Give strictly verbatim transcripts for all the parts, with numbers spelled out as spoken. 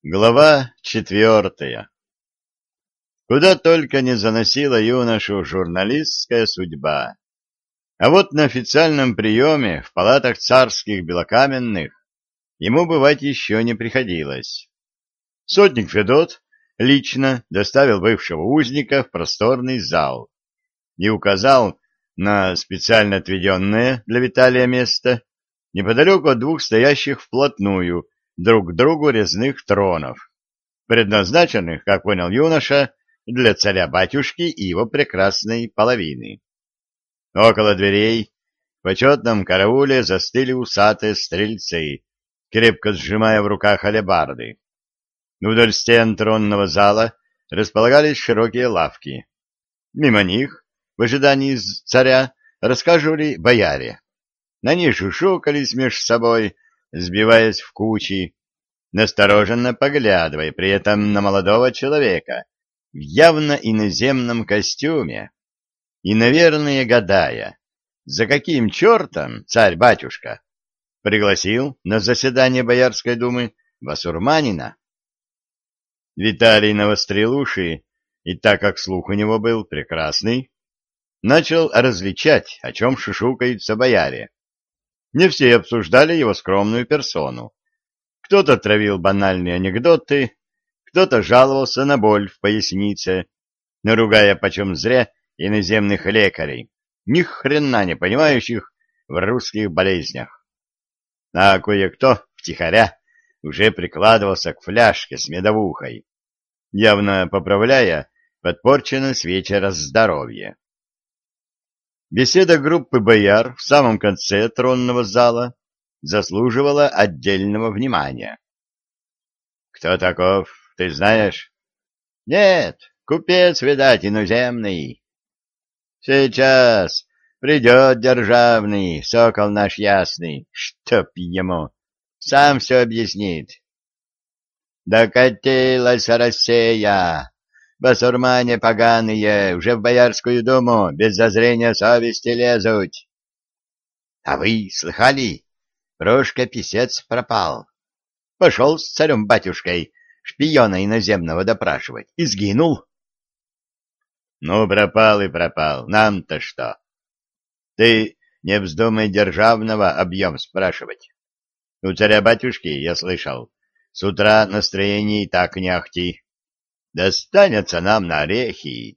Глава четвертая. Куда только не заносила юношу журналистская судьба. А вот на официальном приеме в палатах царских белокаменных ему бывать еще не приходилось. Сотник Федот лично доставил бывшего узника в просторный зал и указал на специально отведенное для Виталия место неподалеку от двух стоящих вплотную друг к другу резных тронов, предназначенных, как понял юноша, для царя-батюшки и его прекрасной половины. Около дверей в почетном карауле застыли усатые стрельцы, крепко сжимая в руках алебарды. Вдоль стен тронного зала располагались широкие лавки. Мимо них, в ожидании царя, рассказывали бояре. На них шушукались меж собой, сбиваясь в кучи, настороженно поглядывая при этом на молодого человека в явно иноземном костюме и, наверное, гадая, за каким чертом царь-батюшка пригласил на заседание Боярской думы басурманина. Виталий навострил уши, и так как слух у него был прекрасный, начал различать, о чем шушукаются бояре. Не все обсуждали его скромную персону. Кто-то травил банальные анекдоты, кто-то жаловался на боль в пояснице, наругая почем зря иноземных лекарей, ни хрена не понимающих в русских болезнях. А кое-кто втихаря уже прикладывался к фляжке с медовухой, явно поправляя подпорченное с вечера здоровье. Беседа группы бояр в самом конце тронного зала заслуживала отдельного внимания. — Кто таков, ты знаешь? — Нет, купец, видать, иноземный. — Сейчас придет державный, сокол наш ясный, чтоб ему, сам все объяснит. — Докатилась Россия! Басурмане поганые уже в Боярскую думу без зазрения совести лезут. — А вы слыхали? Прошка-писец пропал. Пошел с царем-батюшкой шпиона иноземного допрашивать и сгинул. — Ну, пропал и пропал. Нам-то что? Ты не вздумай державного объем спрашивать. У царя-батюшки, я слышал, с утра настроение и так не ахти. Достанется нам на орехи.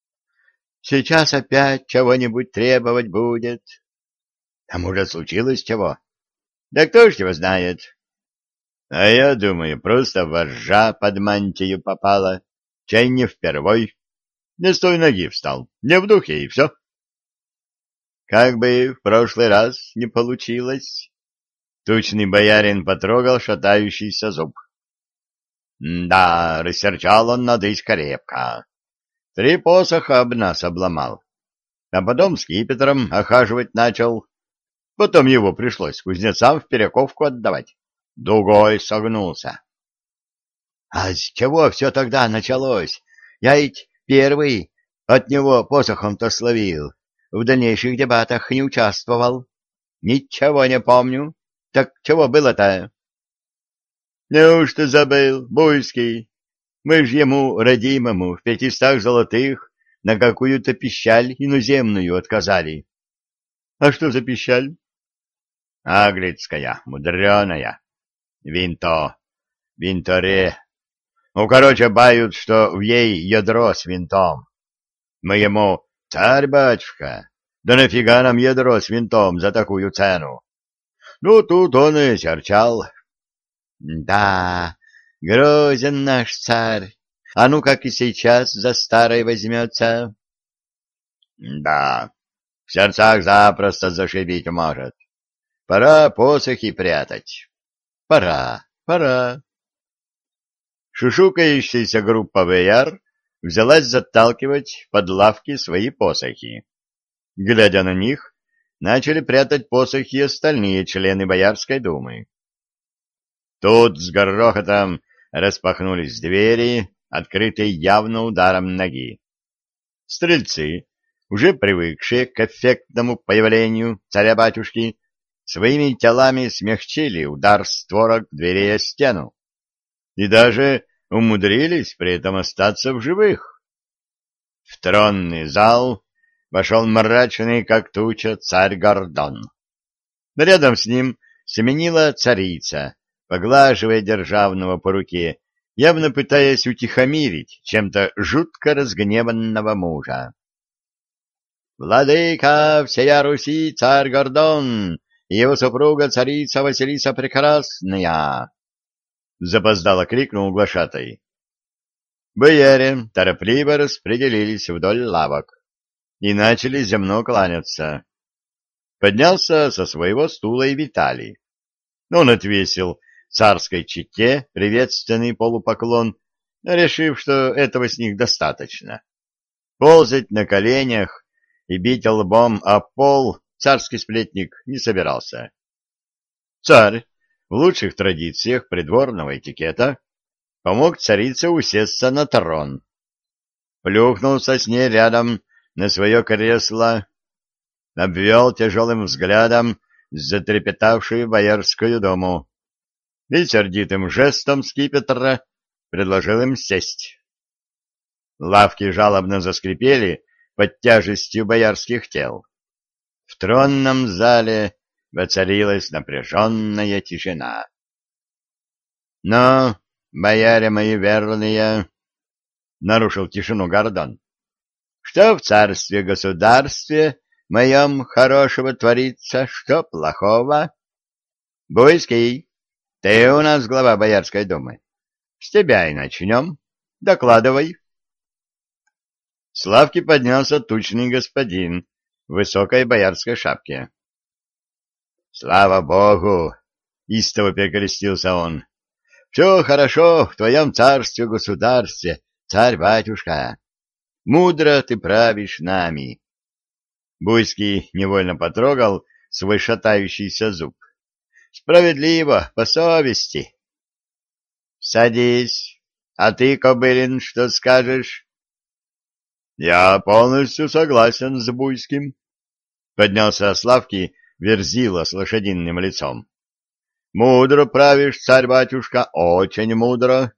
Сейчас опять чего-нибудь требовать будет. А может, случилось чего? Да кто ж его знает? А я думаю, просто воржа под мантию попала. Чай не впервой. Не с той ноги встал, не в духе, и все. Как бы в прошлый раз не получилось. Тучный боярин потрогал шатающийся зуб. Да, рассерчал он надысь крепко. Три посоха об нас обломал. А потом скипетром охаживать начал. Потом его пришлось кузнецам в перековку отдавать. Дугой согнулся. А с чего все тогда началось? Я ведь первый от него посохом-то словил. В дальнейших дебатах не участвовал. Ничего не помню. Так чего было-то? Неужто забыл, Буйский? Мы ж ему, родимому, в пятистах золотых на какую-то пищаль иноземную отказали. А что за пищаль? Аглицкая, мудреная. Винто. Винторе. Ну, короче, бают, что в ей ядро с винтом. Мы ему: царь-батюшка, да нафига нам ядро с винтом за такую цену? Ну, тут он и серчал. Да, грозен наш царь. А ну, как и сейчас за старой возьмется. Да, в сердцах запросто зашибить может. Пора посохи прятать. Пора, пора. Шушукающаяся группа бояр взялась заталкивать под лавки свои посохи. Глядя на них, начали прятать посохи остальные члены Боярской думы. Тут с грохотом распахнулись двери, открытые явно ударом ноги. Стрельцы, уже привыкшие к эффектному появлению царя-батюшки, своими телами смягчили удар створок дверей о стену. и даже умудрились при этом остаться в живых. В тронный зал вошел мрачный, как туча, царь Гордон. Рядом с ним семенила царица, поглаживая державного по руке, явно пытаясь утихомирить чем-то жутко разгневанного мужа. «Владыка всея Руси, царь Гордон, и его супруга царица Василиса Прекрасная!» Запоздало крикнул глашатай. Бояре торопливо распределились вдоль лавок и начали земно кланяться. Поднялся со своего стула и Виталий. Он отвесил царской чете приветственный полупоклон, решив, что этого с них достаточно. Ползать на коленях и бить лбом о пол царский сплетник не собирался. Царь в лучших традициях придворного этикета помог царице усесться на трон. Плюхнулся с ней рядом на свое кресло, обвел тяжелым взглядом затрепетавшую Боярскую думу и сердитым жестом скипетра предложил им сесть. Лавки жалобно заскрипели под тяжестью боярских тел. В тронном зале воцарилась напряженная тишина. — Но, бояре мои верные, — нарушил тишину Гордон, — что в царстве-государстве моем хорошего творится, что плохого? Буйский, ты у нас глава Боярской думы. С тебя и начнем. Докладывай. С лавки поднялся тучный господин в высокой боярской шапке. — Слава Богу! — истово перекрестился он. — Все хорошо в твоем царстве-государстве, царь-батюшка. Мудро ты правишь нами. Буйский невольно потрогал свой шатающийся зуб. — Справедливо, по совести. — Садись. А ты, Кобылин, что скажешь? — Я полностью согласен с Буйским. Поднялся с лавки Верзила с лошадиным лицом. — Мудро правишь, царь-батюшка, очень мудро.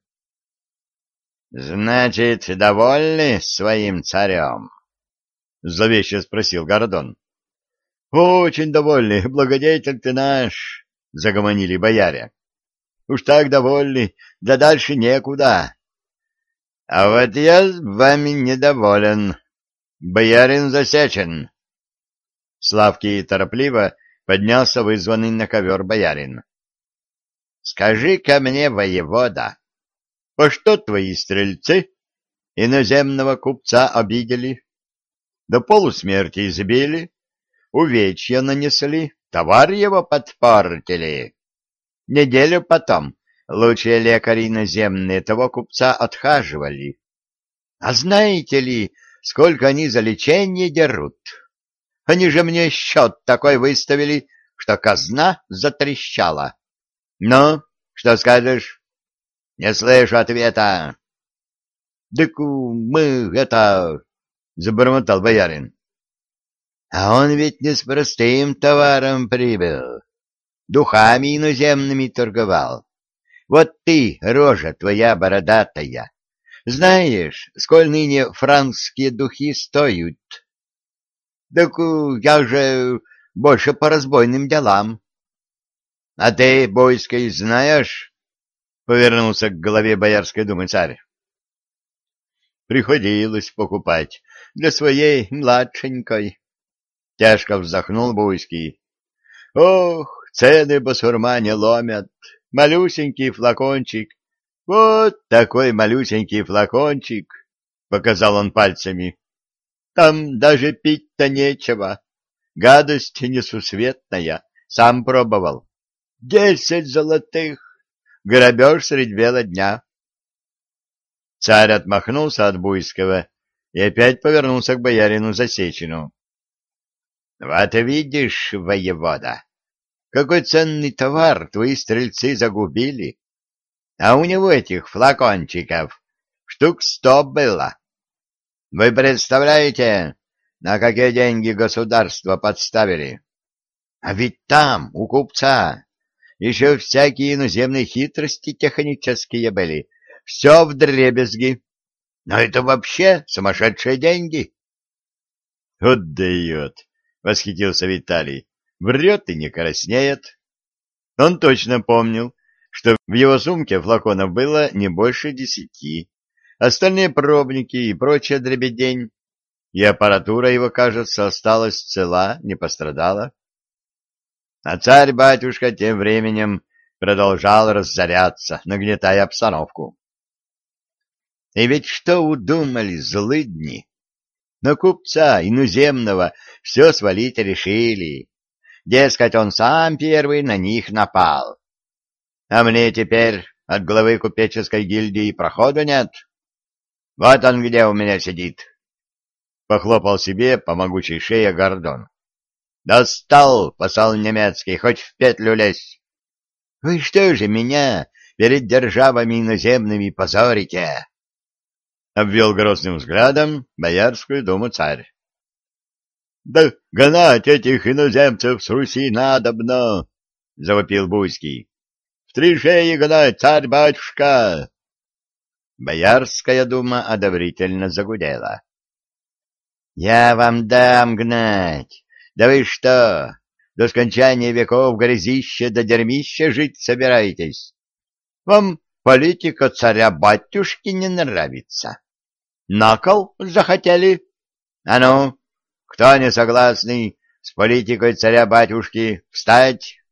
— Значит, довольны своим царем? — зловеще спросил Гордон. — Очень довольны, благодетель ты наш, — загомонили бояре. — Уж так довольны, да дальше некуда. — А вот я с вами недоволен. Боярин засечен. Славки торопливо поднялся вызванный на ковер боярин. — Скажи-ка мне, воевода, по что твои стрельцы иноземного купца обидели? До полусмерти избили, увечья нанесли, товар его подпортили. Неделю потом лучшие лекари иноземные того купца отхаживали. А знаете ли, сколько они за лечение дерут? Они же мне счет такой выставили, что казна затрещала. Ну, что скажешь? Не слышу ответа. — Так мы это... — забормотал боярин. — А он ведь не с простым товаром прибыл. Духами иноземными торговал. Вот ты, рожа твоя бородатая, знаешь, сколь ныне франкские духи стоят? — Так я же больше по разбойным делам. — А ты, Бойский, знаешь? — повернулся к главе Боярской думы царь. — Приходилось покупать для своей младшенькой. Тяжко вздохнул Буйский. — Ох, цены басурмане ломят. Малюсенький флакончик. Вот такой малюсенький флакончик, — показал он пальцами. Там даже пить-то нечего. Гадость несусветная. Сам пробовал. Десять золотых. Грабеж средь бела дня. Царь отмахнулся от Буйского и опять повернулся к боярину Засечину. — Вот видишь, воевода, какой ценный товар твои стрельцы загубили. А у него этих флакончиков штук сто было. Вы представляете, на какие деньги государство подставили? А ведь там, у купца, еще всякие иноземные хитрости технические были. Все вдребезги. Но это вообще сумасшедшие деньги. — Вот дает! — восхитился Виталий. Врет и не краснеет. Он точно помнил, что в его сумке флаконов было не больше десяти. Остальные пробники и прочая дребедень. И аппаратура его, кажется, осталась цела, не пострадала. А царь-батюшка тем временем продолжал разоряться, нагнетая обстановку. И ведь что удумали злыдни? На купца иноземного все свалить решили. Дескать, он сам первый на них напал. А мне теперь от главы купеческой гильдии прохода нет. Вот он где у меня сидит. Похлопал себе по могучей шее Гордон. Достал, посол немецкий, хоть в петлю лезь. Вы что же меня перед державами иноземными позорите? Обвел грозным взглядом Боярскую думу царь. Да гнать этих иноземцев с Руси надобно, завопил Буйский. В три шеи гнать, царь-батюшка! Боярская дума одобрительно загудела. Я вам дам гнать. Да вы что, до скончания веков грязище да дерьмище жить собираетесь? Вам политика царя-батюшки не нравится? На кол захотели? А ну, кто не согласный с политикой царя-батюшки, встать,